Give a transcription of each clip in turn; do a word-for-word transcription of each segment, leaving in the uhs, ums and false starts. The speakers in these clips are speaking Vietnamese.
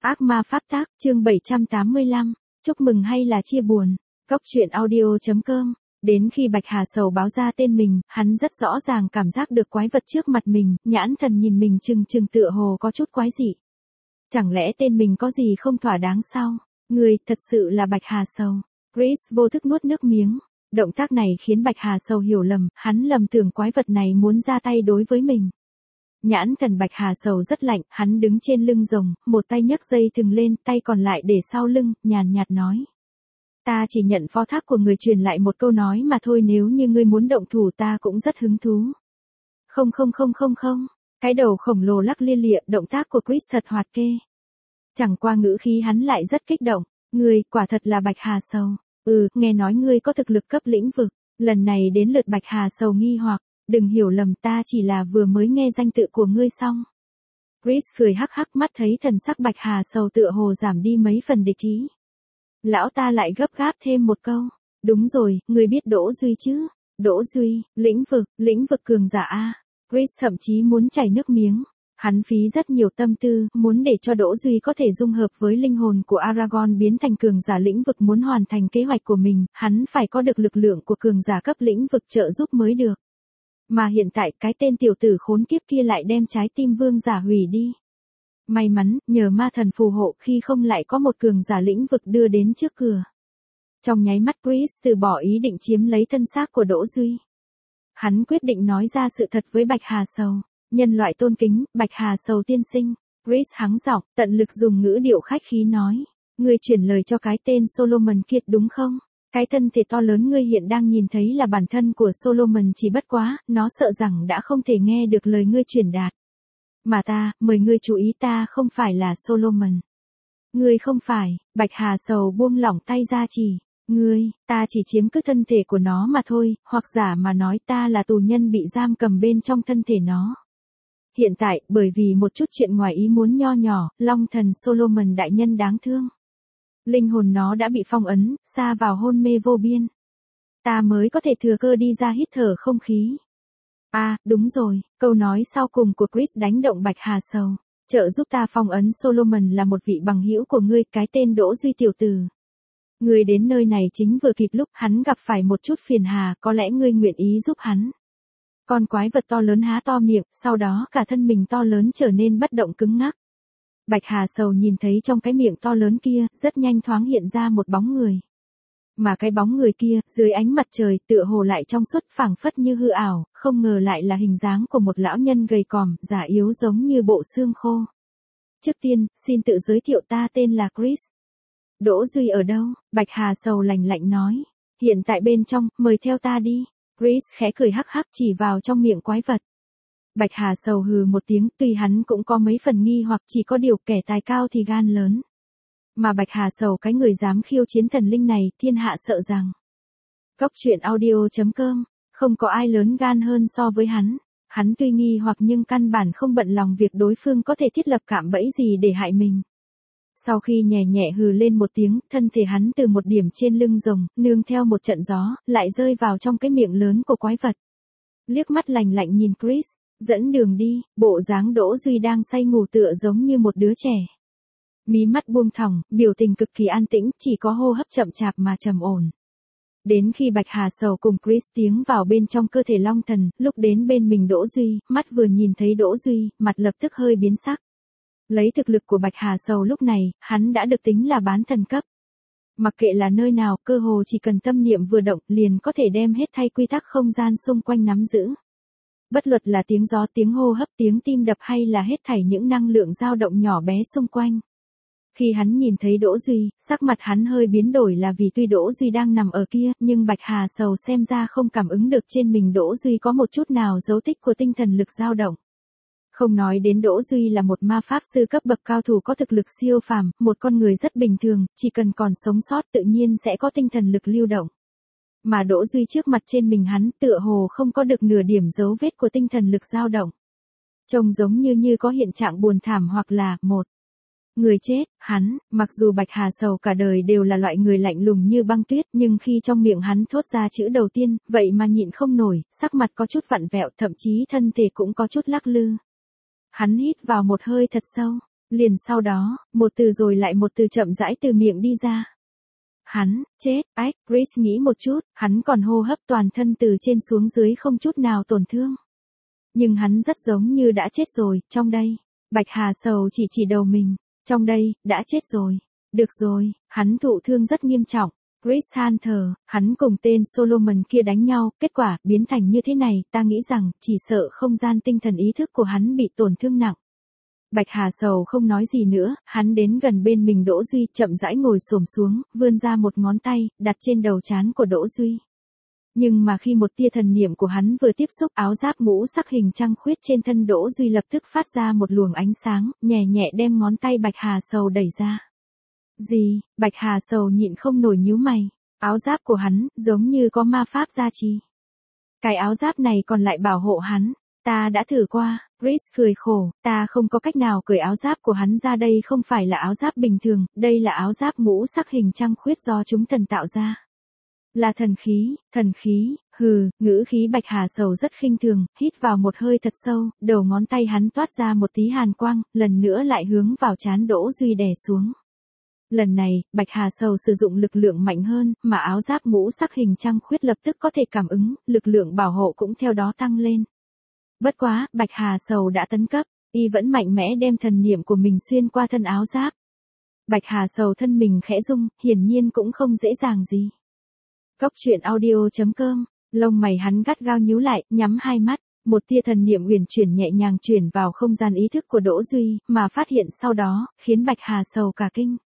Ác ma pháp tác, chương bảy trăm tám mươi lăm, chúc mừng hay là chia buồn. Cốc truyện audio chấm com. Đến khi Bạch Hà Sầu báo ra tên mình, hắn rất rõ ràng cảm giác được quái vật trước mặt mình, nhãn thần nhìn mình chừng chừng tựa hồ có chút quái dị. Chẳng lẽ tên mình có gì không thỏa đáng sao? Người, thật sự là Bạch Hà Sầu. Chris vô thức nuốt nước miếng. Động tác này khiến Bạch Hà Sầu hiểu lầm, hắn lầm tưởng quái vật này muốn ra tay đối với mình. Nhãn thần Bạch Hà Sầu rất lạnh, hắn đứng trên lưng rồng, một tay nhấc dây thừng lên, tay còn lại để sau lưng, nhàn nhạt nói. Ta chỉ nhận phó thác của người truyền lại một câu nói mà thôi, nếu như ngươi muốn động thủ ta cũng rất hứng thú. Không không không không không, cái đầu khổng lồ lắc lia lịa, động tác của Chris thật hoạt kê. Chẳng qua ngữ khí hắn lại rất kích động, ngươi, quả thật là Bạch Hà Sầu. Ừ, nghe nói ngươi có thực lực cấp lĩnh vực, lần này đến lượt Bạch Hà Sầu nghi hoặc. Đừng hiểu lầm, ta chỉ là vừa mới nghe danh tự của ngươi xong. Chris cười hắc hắc, mắt thấy thần sắc Bạch Hà Sầu tựa hồ giảm đi mấy phần địch ý. Lão ta lại gấp gáp thêm một câu. Đúng rồi, ngươi biết Đỗ Duy chứ? Đỗ Duy, lĩnh vực, lĩnh vực cường giả a. Chris thậm chí muốn chảy nước miếng. Hắn phí rất nhiều tâm tư, muốn để cho Đỗ Duy có thể dung hợp với linh hồn của Aragorn biến thành cường giả lĩnh vực, muốn hoàn thành kế hoạch của mình, hắn phải có được lực lượng của cường giả cấp lĩnh vực trợ giúp mới được. Mà hiện tại cái tên tiểu tử khốn kiếp kia lại đem trái tim vương giả hủy đi. May mắn, nhờ ma thần phù hộ, khi không lại có một cường giả lĩnh vực đưa đến trước cửa. Trong nháy mắt Chris từ bỏ ý định chiếm lấy thân xác của Đỗ Duy. Hắn quyết định nói ra sự thật với Bạch Hà Sầu. Nhân loại tôn kính, Bạch Hà Sầu tiên sinh. Chris hắng giọng, tận lực dùng ngữ điệu khách khí nói. Ngươi chuyển lời cho cái tên Solomon Kiệt đúng không? Cái thân thể to lớn ngươi hiện đang nhìn thấy là bản thân của Solomon, chỉ bất quá, nó sợ rằng đã không thể nghe được lời ngươi truyền đạt. Mà ta, mời ngươi chú ý, ta không phải là Solomon. Ngươi không phải, Bạch Hà Sầu buông lỏng tay ra chỉ. Ngươi, ta chỉ chiếm cứ thân thể của nó mà thôi, hoặc giả mà nói ta là tù nhân bị giam cầm bên trong thân thể nó. Hiện tại, bởi vì một chút chuyện ngoài ý muốn nho nhỏ, Long thần Solomon đại nhân đáng thương. Linh hồn nó đã bị phong ấn, sa vào hôn mê vô biên. Ta mới có thể thừa cơ đi ra hít thở không khí. À, đúng rồi, câu nói sau cùng của Chris đánh động Bạch Hà Sầu. Trợ giúp ta phong ấn Solomon là một vị bằng hữu của ngươi, cái tên Đỗ Duy tiểu tử. Ngươi đến nơi này chính vừa kịp lúc hắn gặp phải một chút phiền hà, có lẽ ngươi nguyện ý giúp hắn. Con quái vật to lớn há to miệng, sau đó cả thân mình to lớn trở nên bất động cứng ngắc. Bạch Hà Sầu nhìn thấy trong cái miệng to lớn kia, rất nhanh thoáng hiện ra một bóng người. Mà cái bóng người kia, dưới ánh mặt trời, tựa hồ lại trong suốt phảng phất như hư ảo, không ngờ lại là hình dáng của một lão nhân gầy còm, già yếu giống như bộ xương khô. Trước tiên, xin tự giới thiệu, ta tên là Chris. Đỗ Duy ở đâu? Bạch Hà Sầu lạnh lạnh nói. Hiện tại bên trong, mời theo ta đi. Chris khẽ cười hắc hắc chỉ vào trong miệng quái vật. Bạch Hà Sầu hừ một tiếng, tuy hắn cũng có mấy phần nghi hoặc, chỉ có điều kẻ tài cao thì gan lớn. Mà Bạch Hà Sầu cái người dám khiêu chiến thần linh này, thiên hạ sợ rằng. Cốc truyện audio chấm com, không có ai lớn gan hơn so với hắn. Hắn tuy nghi hoặc nhưng căn bản không bận lòng việc đối phương có thể thiết lập cạm bẫy gì để hại mình. Sau khi nhẹ nhẹ hừ lên một tiếng, thân thể hắn từ một điểm trên lưng rồng, nương theo một trận gió, lại rơi vào trong cái miệng lớn của quái vật. Liếc mắt lạnh lạnh nhìn Chris. Dẫn đường đi, bộ dáng Đỗ Duy đang say ngủ tựa giống như một đứa trẻ. Mí mắt buông thõng, biểu tình cực kỳ an tĩnh, chỉ có hô hấp chậm chạp mà trầm ổn. Đến khi Bạch Hà Sầu cùng Chris tiến vào bên trong cơ thể Long thần, lúc đến bên mình Đỗ Duy, mắt vừa nhìn thấy Đỗ Duy, mặt lập tức hơi biến sắc. Lấy thực lực của Bạch Hà Sầu lúc này, hắn đã được tính là bán thần cấp. Mặc kệ là nơi nào, cơ hồ chỉ cần tâm niệm vừa động, liền có thể đem hết thay quy tắc không gian xung quanh nắm giữ. Bất luận là tiếng gió, tiếng hô hấp, tiếng tim đập hay là hết thảy những năng lượng dao động nhỏ bé xung quanh. Khi hắn nhìn thấy Đỗ Duy, sắc mặt hắn hơi biến đổi là vì tuy Đỗ Duy đang nằm ở kia, nhưng Bạch Hà Sầu xem ra không cảm ứng được trên mình Đỗ Duy có một chút nào dấu tích của tinh thần lực dao động. Không nói đến Đỗ Duy là một ma pháp sư cấp bậc cao thủ có thực lực siêu phàm, một con người rất bình thường, chỉ cần còn sống sót tự nhiên sẽ có tinh thần lực lưu động. Mà Đỗ Duy trước mặt trên mình hắn tựa hồ không có được nửa điểm dấu vết của tinh thần lực dao động. Trông giống như như có hiện trạng buồn thảm hoặc là một người chết. Hắn, mặc dù Bạch Hà Sầu cả đời đều là loại người lạnh lùng như băng tuyết, nhưng khi trong miệng hắn thốt ra chữ đầu tiên, vậy mà nhịn không nổi, sắc mặt có chút vặn vẹo, thậm chí thân thể cũng có chút lắc lư. Hắn hít vào một hơi thật sâu. Liền sau đó, một từ rồi lại một từ chậm rãi từ miệng đi ra. Hắn, chết, ách, Chris nghĩ một chút, hắn còn hô hấp toàn thân từ trên xuống dưới không chút nào tổn thương. Nhưng hắn rất giống như đã chết rồi, trong đây. Bạch Hà Sầu chỉ chỉ đầu mình, trong đây, đã chết rồi. Được rồi, hắn thụ thương rất nghiêm trọng. Chris than thở, hắn cùng tên Solomon kia đánh nhau, kết quả, biến thành như thế này, ta nghĩ rằng, chỉ sợ không gian tinh thần ý thức của hắn bị tổn thương nặng. Bạch Hà Sầu không nói gì nữa, hắn đến gần bên mình Đỗ Duy, chậm rãi ngồi xổm xuống, vươn ra một ngón tay, đặt trên đầu trán của Đỗ Duy. Nhưng mà khi một tia thần niệm của hắn vừa tiếp xúc áo giáp ngũ sắc hình trăng khuyết trên thân Đỗ Duy lập tức phát ra một luồng ánh sáng, nhẹ nhẹ đem ngón tay Bạch Hà Sầu đẩy ra. Gì? Bạch Hà Sầu nhịn không nổi nhíu mày. Áo giáp của hắn, giống như có ma pháp gia trì. Cái áo giáp này còn lại bảo hộ hắn. Ta đã thử qua, Chris cười khổ, ta không có cách nào cởi áo giáp của hắn ra, đây không phải là áo giáp bình thường, đây là áo giáp ngũ sắc hình trăng khuyết do chúng thần tạo ra. Là thần khí, thần khí, hừ, ngữ khí Bạch Hà Sầu rất khinh thường, hít vào một hơi thật sâu, đầu ngón tay hắn toát ra một tí hàn quang, lần nữa lại hướng vào trán Đỗ Duy đè xuống. Lần này, Bạch Hà Sầu sử dụng lực lượng mạnh hơn, mà áo giáp ngũ sắc hình trăng khuyết lập tức có thể cảm ứng, lực lượng bảo hộ cũng theo đó tăng lên. Bất quá, Bạch Hà Sầu đã tấn cấp, y vẫn mạnh mẽ đem thần niệm của mình xuyên qua thân áo giáp. Bạch Hà Sầu thân mình khẽ rung, hiển nhiên cũng không dễ dàng gì. Cốc truyện audio chấm com, lông mày hắn gắt gao nhíu lại, nhắm hai mắt, một tia thần niệm uyển chuyển nhẹ nhàng chuyển vào không gian ý thức của Đỗ Duy, mà phát hiện sau đó, khiến Bạch Hà Sầu cả kinh.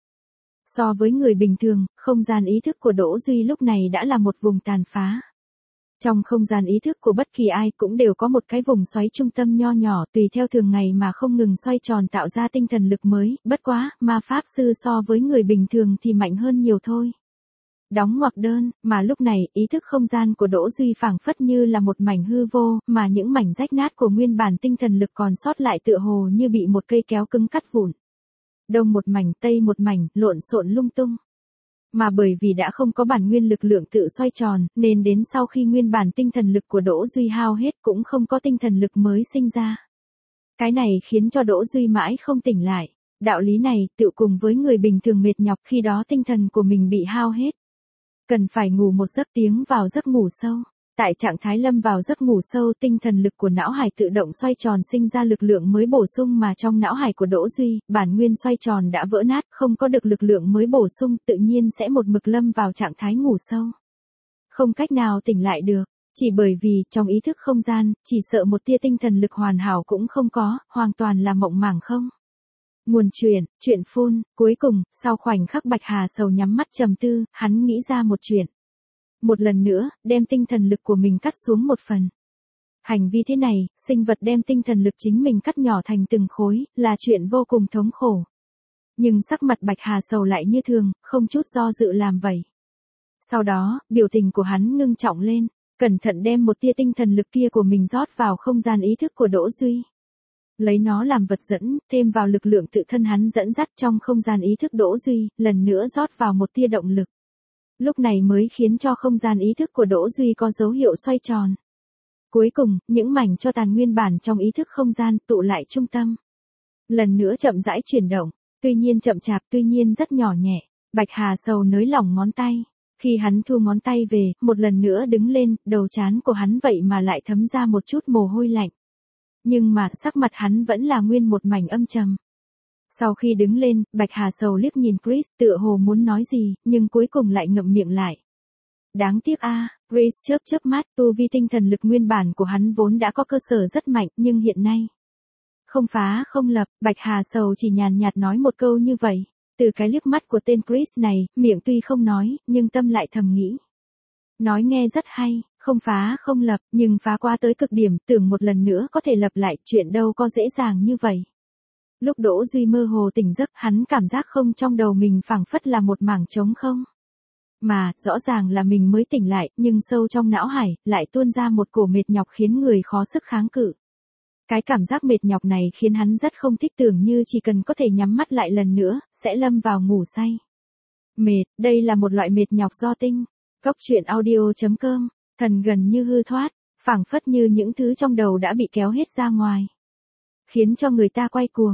So với người bình thường, không gian ý thức của Đỗ Duy lúc này đã là một vùng tàn phá. Trong không gian ý thức của bất kỳ ai cũng đều có một cái vùng xoáy trung tâm nho nhỏ tùy theo thường ngày mà không ngừng xoay tròn tạo ra tinh thần lực mới, bất quá, ma pháp sư so với người bình thường thì mạnh hơn nhiều thôi. Đóng ngoặc đơn, mà lúc này, ý thức không gian của Đỗ Duy phảng phất như là một mảnh hư vô, mà những mảnh rách nát của nguyên bản tinh thần lực còn sót lại tựa hồ như bị một cây kéo cứng cắt vụn. Đông một mảnh, tây một mảnh, lộn xộn lung tung. Mà bởi vì đã không có bản nguyên lực lượng tự xoay tròn, nên đến sau khi nguyên bản tinh thần lực của Đỗ Duy hao hết cũng không có tinh thần lực mới sinh ra. Cái này khiến cho Đỗ Duy mãi không tỉnh lại. Đạo lý này, tựu cùng với người bình thường mệt nhọc khi đó tinh thần của mình bị hao hết. Cần phải ngủ một giấc tiếng vào giấc ngủ sâu. Tại trạng thái lâm vào giấc ngủ sâu, tinh thần lực của não hải tự động xoay tròn sinh ra lực lượng mới bổ sung, mà trong não hải của Đỗ Duy, bản nguyên xoay tròn đã vỡ nát, không có được lực lượng mới bổ sung, tự nhiên sẽ một mực lâm vào trạng thái ngủ sâu. Không cách nào tỉnh lại được, chỉ bởi vì trong ý thức không gian, chỉ sợ một tia tinh thần lực hoàn hảo cũng không có, hoàn toàn là mộng màng không. Nguồn truyện, truyện phun, cuối cùng, sau khoảnh khắc Bạch Hà Sầu nhắm mắt trầm tư, hắn nghĩ ra một chuyện. Một lần nữa, đem tinh thần lực của mình cắt xuống một phần. Hành vi thế này, sinh vật đem tinh thần lực chính mình cắt nhỏ thành từng khối, là chuyện vô cùng thống khổ. Nhưng sắc mặt Bạch Hà Sầu lại như thường, không chút do dự làm vậy. Sau đó, biểu tình của hắn ngưng trọng lên, cẩn thận đem một tia tinh thần lực kia của mình rót vào không gian ý thức của Đỗ Duy. Lấy nó làm vật dẫn, thêm vào lực lượng tự thân hắn dẫn dắt trong không gian ý thức Đỗ Duy, lần nữa rót vào một tia động lực. Lúc này mới khiến cho không gian ý thức của Đỗ Duy có dấu hiệu xoay tròn. Cuối cùng, những mảnh cho tàn nguyên bản trong ý thức không gian tụ lại trung tâm. Lần nữa chậm rãi chuyển động, tuy nhiên chậm chạp, tuy nhiên rất nhỏ nhẹ. Bạch Hà Sầu nới lỏng ngón tay. Khi hắn thu ngón tay về, một lần nữa đứng lên, đầu trán của hắn vậy mà lại thấm ra một chút mồ hôi lạnh. Nhưng mà, sắc mặt hắn vẫn là nguyên một mảnh âm trầm. Sau khi đứng lên, Bạch Hà Sầu liếc nhìn Chris tựa hồ muốn nói gì, nhưng cuối cùng lại ngậm miệng lại. Đáng tiếc a, à, Chris chớp chớp mắt, tu vi tinh thần lực nguyên bản của hắn vốn đã có cơ sở rất mạnh, nhưng hiện nay không phá không lập, Bạch Hà Sầu chỉ nhàn nhạt nói một câu như vậy. Từ cái liếc mắt của tên Chris này, miệng tuy không nói, nhưng tâm lại thầm nghĩ. Nói nghe rất hay, không phá không lập, nhưng phá qua tới cực điểm, tưởng một lần nữa có thể lập lại, chuyện đâu có dễ dàng như vậy. Lúc Đỗ Duy mơ hồ tỉnh giấc, hắn cảm giác không trong đầu mình phảng phất là một mảng trống không. Mà, rõ ràng là mình mới tỉnh lại, nhưng sâu trong não hải, lại tuôn ra một cổ mệt nhọc khiến người khó sức kháng cự. Cái cảm giác mệt nhọc này khiến hắn rất không thích, tưởng như chỉ cần có thể nhắm mắt lại lần nữa, sẽ lâm vào ngủ say. Mệt, đây là một loại mệt nhọc do tinh. Cốc truyện audio chấm com, thần gần như hư thoát, phảng phất như những thứ trong đầu đã bị kéo hết ra ngoài. Khiến cho người ta quay cuồng.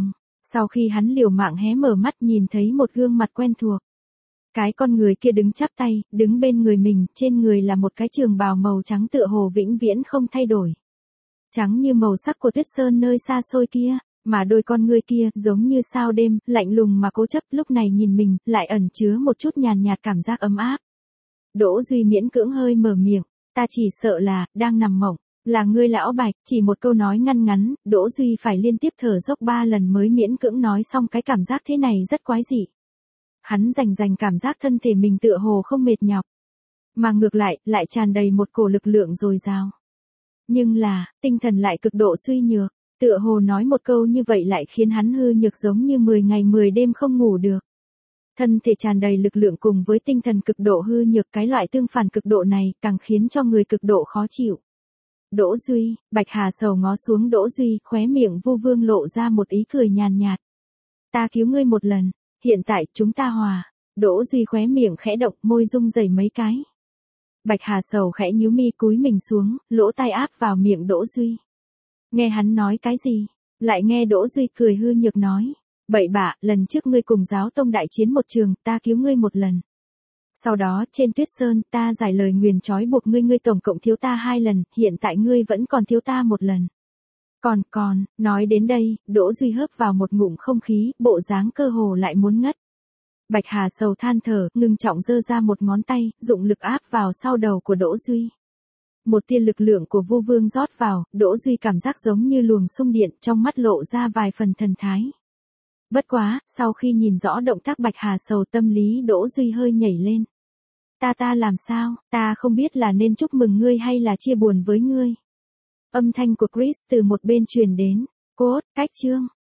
Sau khi hắn liều mạng hé mở mắt nhìn thấy một gương mặt quen thuộc. Cái con người kia đứng chắp tay, đứng bên người mình, trên người là một cái trường bào màu trắng tựa hồ vĩnh viễn không thay đổi. Trắng như màu sắc của tuyết sơn nơi xa xôi kia, mà đôi con ngươi kia giống như sao đêm, lạnh lùng mà cố chấp, lúc này nhìn mình, lại ẩn chứa một chút nhàn nhạt cảm giác ấm áp. Đỗ Duy miễn cưỡng hơi mở miệng, ta chỉ sợ là, đang nằm mộng, là ngươi lão Bạch, chỉ một câu nói ngăn ngắn, Đỗ Duy phải liên tiếp thở dốc ba lần mới miễn cưỡng nói xong cái cảm giác thế này rất quái dị. Hắn rành rành cảm giác thân thể mình tựa hồ không mệt nhọc, mà ngược lại, lại tràn đầy một cổ lực lượng dồi dào. Nhưng là, tinh thần lại cực độ suy nhược, tựa hồ nói một câu như vậy lại khiến hắn hư nhược giống như mười ngày mười đêm không ngủ được. Thân thể tràn đầy lực lượng cùng với tinh thần cực độ hư nhược, cái loại tương phản cực độ này càng khiến cho người cực độ khó chịu. Đỗ Duy, Bạch Hà Sầu ngó xuống Đỗ Duy, khóe miệng Vu Vương lộ ra một ý cười nhàn nhạt. Ta cứu ngươi một lần, hiện tại chúng ta hòa. Đỗ Duy khóe miệng khẽ động, môi rung rẩy mấy cái. Bạch Hà Sầu khẽ nhíu mi cúi mình xuống, lỗ tai áp vào miệng Đỗ Duy. Nghe hắn nói cái gì? Lại nghe Đỗ Duy cười hư nhược nói. Bậy bạ, lần trước ngươi cùng giáo tông đại chiến một trường, ta cứu ngươi một lần. Sau đó, trên tuyết sơn, ta giải lời nguyền trói buộc ngươi, ngươi tổng cộng thiếu ta hai lần, hiện tại ngươi vẫn còn thiếu ta một lần. Còn, còn, nói đến đây, Đỗ Duy hớp vào một ngụm không khí, bộ dáng cơ hồ lại muốn ngất. Bạch Hà Sầu than thở, ngưng trọng giơ ra một ngón tay, dụng lực áp vào sau đầu của Đỗ Duy. Một tia lực lượng của Vu Vương rót vào, Đỗ Duy cảm giác giống như luồng xung điện, trong mắt lộ ra vài phần thần thái. Bất quá, sau khi nhìn rõ động tác Bạch Hà Sầu, tâm lý Đỗ Duy hơi nhảy lên. Ta ta làm sao, ta không biết là nên chúc mừng ngươi hay là chia buồn với ngươi. Âm thanh của Chris từ một bên truyền đến. Cốt, cách chương.